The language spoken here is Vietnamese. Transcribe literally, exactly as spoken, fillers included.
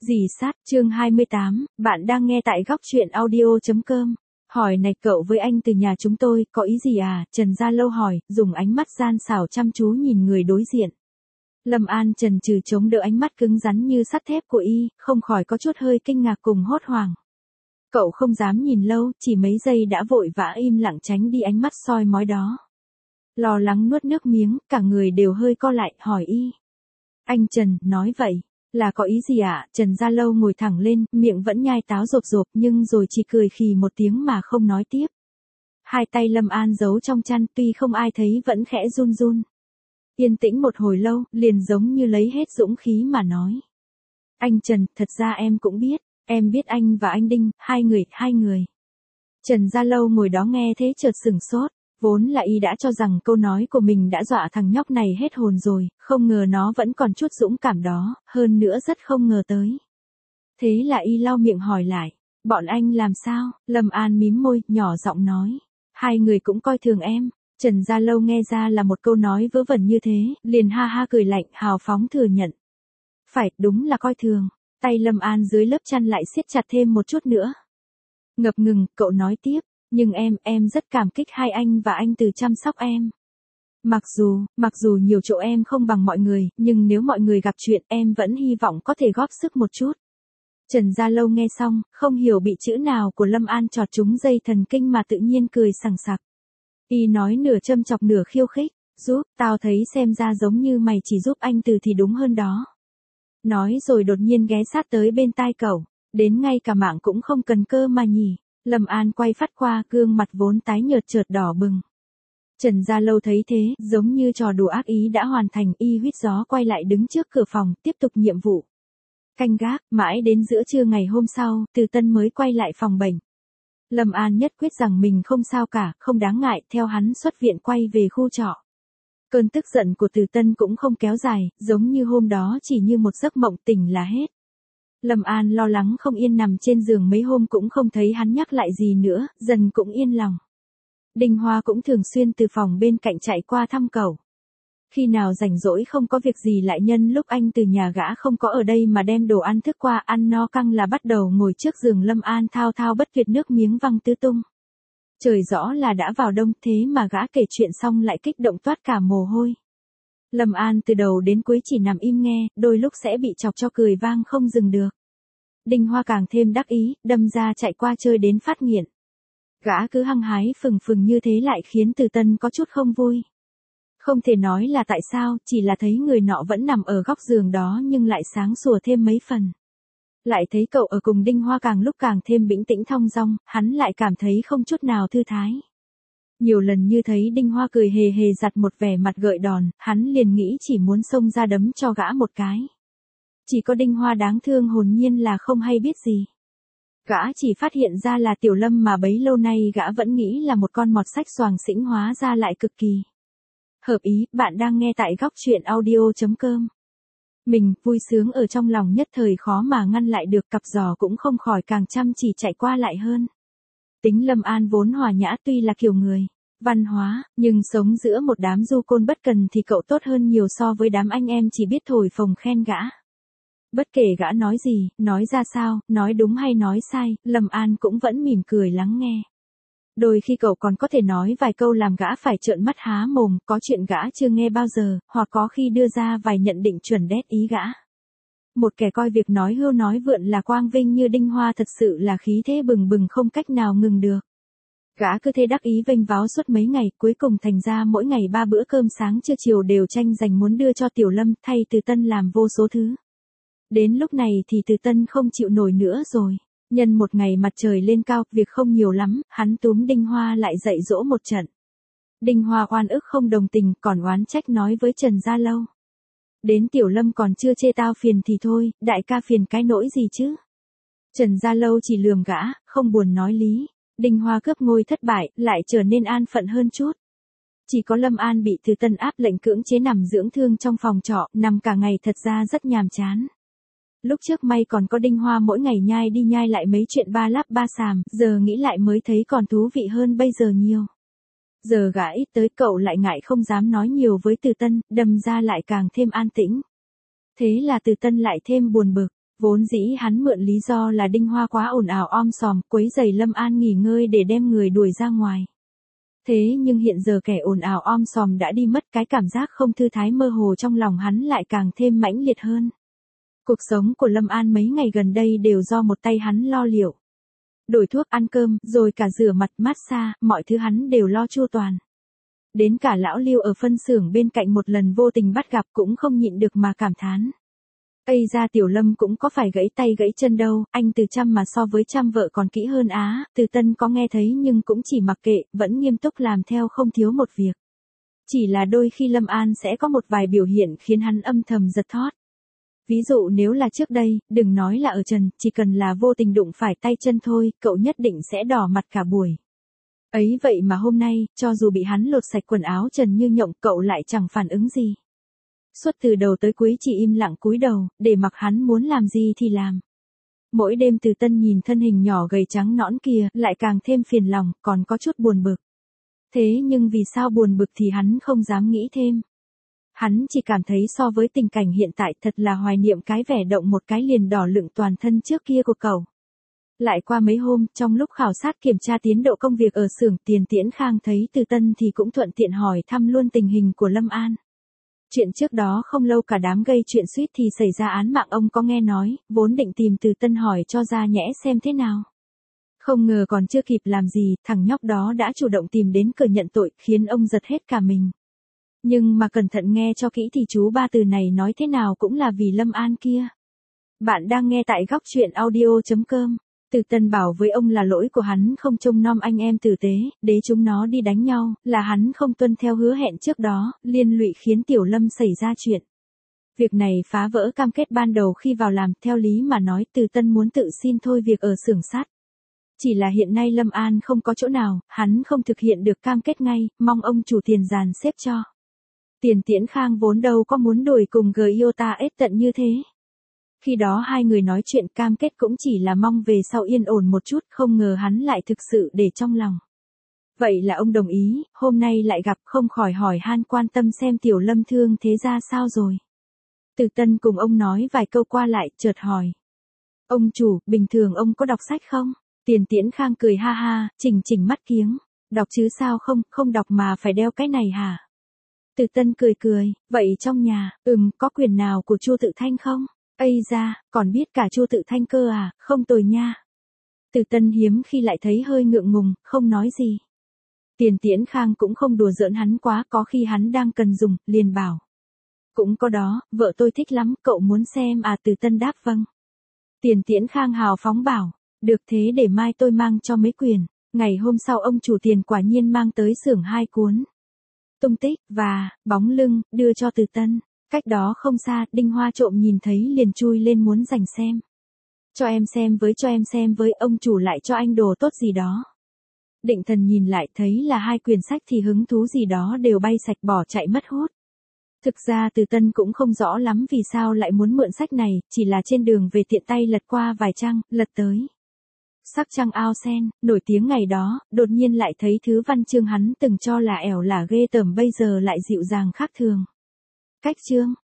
Dì sát, chương hai mươi tám, bạn đang nghe tại góc truyện audio.com. Hỏi này cậu với anh từ nhà chúng tôi, có ý gì à? Trần Gia Lâu hỏi, dùng ánh mắt gian xảo chăm chú nhìn người đối diện. Lâm An chần chừ chống đỡ ánh mắt cứng rắn như sắt thép của y, không khỏi có chút hơi kinh ngạc cùng hốt hoảng. Cậu không dám nhìn lâu, chỉ mấy giây đã vội vã im lặng tránh đi ánh mắt soi mói đó. Lo lắng nuốt nước miếng, cả người đều hơi co lại, hỏi y. Anh Trần, nói vậy. Là có ý gì ạ? À? Trần Gia Lâu ngồi thẳng lên, miệng vẫn nhai táo rộp rộp nhưng rồi chỉ cười khì một tiếng mà không nói tiếp. Hai tay Lâm An giấu trong chăn tuy không ai thấy vẫn khẽ run run. Yên tĩnh một hồi lâu, liền giống như lấy hết dũng khí mà nói. Anh Trần, thật ra em cũng biết, em biết anh và anh Đinh, hai người, hai người. Trần Gia Lâu ngồi đó nghe thế chợt sửng sốt. Vốn là y đã cho rằng câu nói của mình đã dọa thằng nhóc này hết hồn rồi, không ngờ nó vẫn còn chút dũng cảm đó, hơn nữa rất không ngờ tới. Thế là y lau miệng hỏi lại, bọn anh làm sao? Lâm An mím môi, nhỏ giọng nói, hai người cũng coi thường em. Trần Gia Lâu nghe ra là một câu nói vớ vẩn như thế, liền ha ha cười lạnh, hào phóng thừa nhận. Phải, đúng là coi thường. Tay Lâm An dưới lớp chăn lại siết chặt thêm một chút nữa. Ngập ngừng, cậu nói tiếp. Nhưng em, em rất cảm kích hai anh và anh Từ chăm sóc em. Mặc dù, mặc dù nhiều chỗ em không bằng mọi người, nhưng nếu mọi người gặp chuyện em vẫn hy vọng có thể góp sức một chút. Trần Gia Lâu nghe xong, không hiểu bị chữ nào của Lâm An chọt trúng dây thần kinh mà tự nhiên cười sằng sặc. Y nói nửa châm chọc nửa khiêu khích, giúp, tao thấy xem ra giống như mày chỉ giúp anh Từ thì đúng hơn đó. Nói rồi đột nhiên ghé sát tới bên tai cậu, đến ngay cả mạng cũng không cần cơ mà nhỉ. Lâm An quay phát qua, gương mặt vốn tái nhợt chợt đỏ bừng. Trần Gia Lâu thấy thế, giống như trò đùa ác ý đã hoàn thành, y huýt gió quay lại đứng trước cửa phòng, tiếp tục nhiệm vụ. Canh gác, mãi đến giữa trưa ngày hôm sau, Từ Tân mới quay lại phòng bệnh. Lâm An nhất quyết rằng mình không sao cả, không đáng ngại, theo hắn xuất viện quay về khu trọ. Cơn tức giận của Từ Tân cũng không kéo dài, giống như hôm đó chỉ như một giấc mộng, tỉnh là hết. Lâm An lo lắng không yên nằm trên giường mấy hôm cũng không thấy hắn nhắc lại gì nữa, dần cũng yên lòng. Đinh Hoa cũng thường xuyên từ phòng bên cạnh chạy qua thăm cậu. Khi nào rảnh rỗi không có việc gì lại nhân lúc anh từ nhà gã không có ở đây mà đem đồ ăn thức qua, ăn no căng là bắt đầu ngồi trước giường Lâm An thao thao bất tuyệt, nước miếng văng tứ tung. Trời rõ là đã vào đông, thế mà gã kể chuyện xong lại kích động toát cả mồ hôi. Lâm An từ đầu đến cuối chỉ nằm im nghe, đôi lúc sẽ bị chọc cho cười vang không dừng được. Đinh Hoa càng thêm đắc ý, đâm ra chạy qua chơi đến phát nghiện. Gã cứ hăng hái phừng phừng như thế lại khiến Từ Tân có chút không vui. Không thể nói là tại sao, chỉ là thấy người nọ vẫn nằm ở góc giường đó nhưng lại sáng sủa thêm mấy phần. Lại thấy cậu ở cùng Đinh Hoa càng lúc càng thêm bĩnh tĩnh thong dong, hắn lại cảm thấy không chút nào thư thái. Nhiều lần như thấy Đinh Hoa cười hề hề giặt một vẻ mặt gợi đòn, hắn liền nghĩ chỉ muốn xông ra đấm cho gã một cái. Chỉ có Đinh Hoa đáng thương hồn nhiên là không hay biết gì. Gã chỉ phát hiện ra là Tiểu Lâm mà bấy lâu nay gã vẫn nghĩ là một con mọt sách xoàng xĩnh hóa ra lại cực kỳ hợp ý. Bạn đang nghe tại góc truyện audio.com. Mình, vui sướng ở trong lòng nhất thời khó mà ngăn lại được, cặp giò cũng không khỏi càng chăm chỉ chạy qua lại hơn. Tính Lâm An vốn hòa nhã, tuy là kiểu người văn hóa, nhưng sống giữa một đám du côn bất cần thì cậu tốt hơn nhiều so với đám anh em chỉ biết thổi phồng khen gã. Bất kể gã nói gì, nói ra sao, nói đúng hay nói sai, Lâm An cũng vẫn mỉm cười lắng nghe. Đôi khi cậu còn có thể nói vài câu làm gã phải trợn mắt há mồm, có chuyện gã chưa nghe bao giờ, hoặc có khi đưa ra vài nhận định chuẩn đét ý gã. Một kẻ coi việc nói hưu nói vượn là quang vinh như Đinh Hoa thật sự là khí thế bừng bừng không cách nào ngừng được. Gã cứ thế đắc ý vênh váo suốt mấy ngày, cuối cùng thành ra mỗi ngày ba bữa cơm sáng trưa chiều đều tranh giành muốn đưa cho Tiểu Lâm, thay Từ Tân làm vô số thứ. Đến lúc này thì Từ Tân không chịu nổi nữa rồi. Nhân một ngày mặt trời lên cao, việc không nhiều lắm, hắn túm Đinh Hoa lại dạy dỗ một trận. Đinh Hoa oan ức không đồng tình, còn oán trách nói với Trần Gia Lâu. Đến Tiểu Lâm còn chưa chê tao phiền thì thôi, đại ca phiền cái nỗi gì chứ? Trần Gia Lâu chỉ lườm gã, không buồn nói lý. Đinh Hoa cướp ngôi thất bại, lại trở nên an phận hơn chút. Chỉ có Lâm An bị Từ Tân áp lệnh cưỡng chế nằm dưỡng thương trong phòng trọ, nằm cả ngày thật ra rất nhàm chán. Lúc trước may còn có Đinh Hoa mỗi ngày nhai đi nhai lại mấy chuyện ba lắp ba xàm, giờ nghĩ lại mới thấy còn thú vị hơn bây giờ nhiều. Giờ gã ít tới, cậu lại ngại không dám nói nhiều với Từ Tân, đâm ra lại càng thêm an tĩnh. Thế là Từ Tân lại thêm buồn bực, Vốn dĩ hắn mượn lý do là Đinh Hoa quá ồn ào om sòm, quấy rầy Lâm An nghỉ ngơi để đem người đuổi ra ngoài. Thế nhưng hiện giờ kẻ ồn ào om sòm đã đi mất, cái cảm giác không thư thái mơ hồ trong lòng hắn lại càng thêm mãnh liệt hơn. Cuộc sống của Lâm An mấy ngày gần đây đều do một tay hắn lo liệu. Đổi thuốc, ăn cơm, rồi cả rửa mặt, massage, mọi thứ hắn đều lo chu toàn. Đến cả lão Lưu ở phân xưởng bên cạnh một lần vô tình bắt gặp cũng không nhịn được mà cảm thán. Ây ra Tiểu Lâm cũng có phải gãy tay gãy chân đâu, anh Từ Chăm mà so với Chăm vợ còn kỹ hơn á. Từ Tân có nghe thấy nhưng cũng chỉ mặc kệ, vẫn nghiêm túc làm theo không thiếu một việc. Chỉ là đôi khi Lâm An sẽ có một vài biểu hiện khiến hắn âm thầm giật thót. Ví dụ nếu là trước đây, đừng nói là ở trần, chỉ cần là vô tình đụng phải tay chân thôi, cậu nhất định sẽ đỏ mặt cả buổi. Ấy vậy mà hôm nay, cho dù bị hắn lột sạch quần áo trần như nhộng, cậu lại chẳng phản ứng gì. Suốt từ đầu tới cuối chỉ im lặng cúi đầu, để mặc hắn muốn làm gì thì làm. Mỗi đêm Từ Tân nhìn thân hình nhỏ gầy trắng nõn kia, lại càng thêm phiền lòng, còn có chút buồn bực. Thế nhưng vì sao buồn bực thì hắn không dám nghĩ thêm. Hắn chỉ cảm thấy so với tình cảnh hiện tại thật là hoài niệm cái vẻ động một cái liền đỏ lựng toàn thân trước kia của cậu. Lại qua mấy hôm, trong lúc khảo sát kiểm tra tiến độ công việc ở xưởng, Tiền Tiễn Khang thấy Từ Tân thì cũng thuận tiện hỏi thăm luôn tình hình của Lâm An. Chuyện trước đó không lâu cả đám gây chuyện suýt thì xảy ra án mạng ông có nghe nói, vốn định tìm Từ Tân hỏi cho ra nhẽ xem thế nào. Không ngờ còn chưa kịp làm gì, thằng nhóc đó đã chủ động tìm đến cửa nhận tội, khiến ông giật hết cả mình. Nhưng mà cẩn thận nghe cho kỹ thì chú ba từ này nói thế nào cũng là vì Lâm An kia. Bạn đang nghe tại góc truyện audio chấm com. Từ Tân bảo với ông là lỗi của hắn không trông nom anh em tử tế, để chúng nó đi đánh nhau, là hắn không tuân theo hứa hẹn trước đó, liên lụy khiến Tiểu Lâm xảy ra chuyện. Việc này phá vỡ cam kết ban đầu khi vào làm, theo lý mà nói Từ Tân muốn tự xin thôi việc ở xưởng sắt. Chỉ là hiện nay Lâm An không có chỗ nào, hắn không thực hiện được cam kết ngay, mong ông chủ tiền dàn xếp cho. Tiền Tiễn Khang vốn đâu có muốn đuổi cùng Giota ết tận như thế. Khi đó hai người nói chuyện cam kết cũng chỉ là mong về sau yên ổn một chút, không ngờ hắn lại thực sự để trong lòng. Vậy là ông đồng ý, hôm nay lại gặp không khỏi hỏi han quan tâm xem Tiểu Lâm thương thế ra sao rồi. Từ Tân cùng ông nói vài câu qua lại, chợt hỏi. Ông chủ, bình thường ông có đọc sách không? Tiền Tiễn Khang cười ha ha, chỉnh chỉnh mắt kiếng. Đọc chứ sao không, không đọc mà phải đeo cái này hả? Từ Tân cười cười, vậy trong nhà, ừm, có quyền nào của Chu Tự Thanh không? Ây da, còn biết cả Chu Tự Thanh cơ à, không tồi nha. Từ Tân hiếm khi lại thấy hơi ngượng ngùng, không nói gì. Tiền Tiễn Khang cũng không đùa giỡn hắn quá, có khi hắn đang cần dùng, liền bảo. Cũng có đó, vợ tôi thích lắm, cậu muốn xem à? Từ Tân đáp vâng. Tiền Tiễn Khang hào phóng bảo, được thế để mai tôi mang cho mấy quyển. Ngày hôm sau ông chủ Tiền quả nhiên mang tới xưởng hai cuốn. Tung tích, và, bóng lưng, đưa cho Từ Tân. Cách đó không xa, Đinh Hoa trộm nhìn thấy liền chui lên muốn giành xem. Cho em xem với, cho em xem với, ông chủ lại cho anh đồ tốt gì đó. Định Thần nhìn lại thấy là hai quyển sách thì hứng thú gì đó đều bay sạch bỏ chạy mất hút. Thực ra Từ Tân cũng không rõ lắm vì sao lại muốn mượn sách này, chỉ là trên đường về tiện tay lật qua vài trang, lật tới. Sắc trăng ao sen, nổi tiếng ngày đó, đột nhiên lại thấy thứ văn chương hắn từng cho là ẻo lả ghê tởm bây giờ lại dịu dàng khác thường. Cách chương,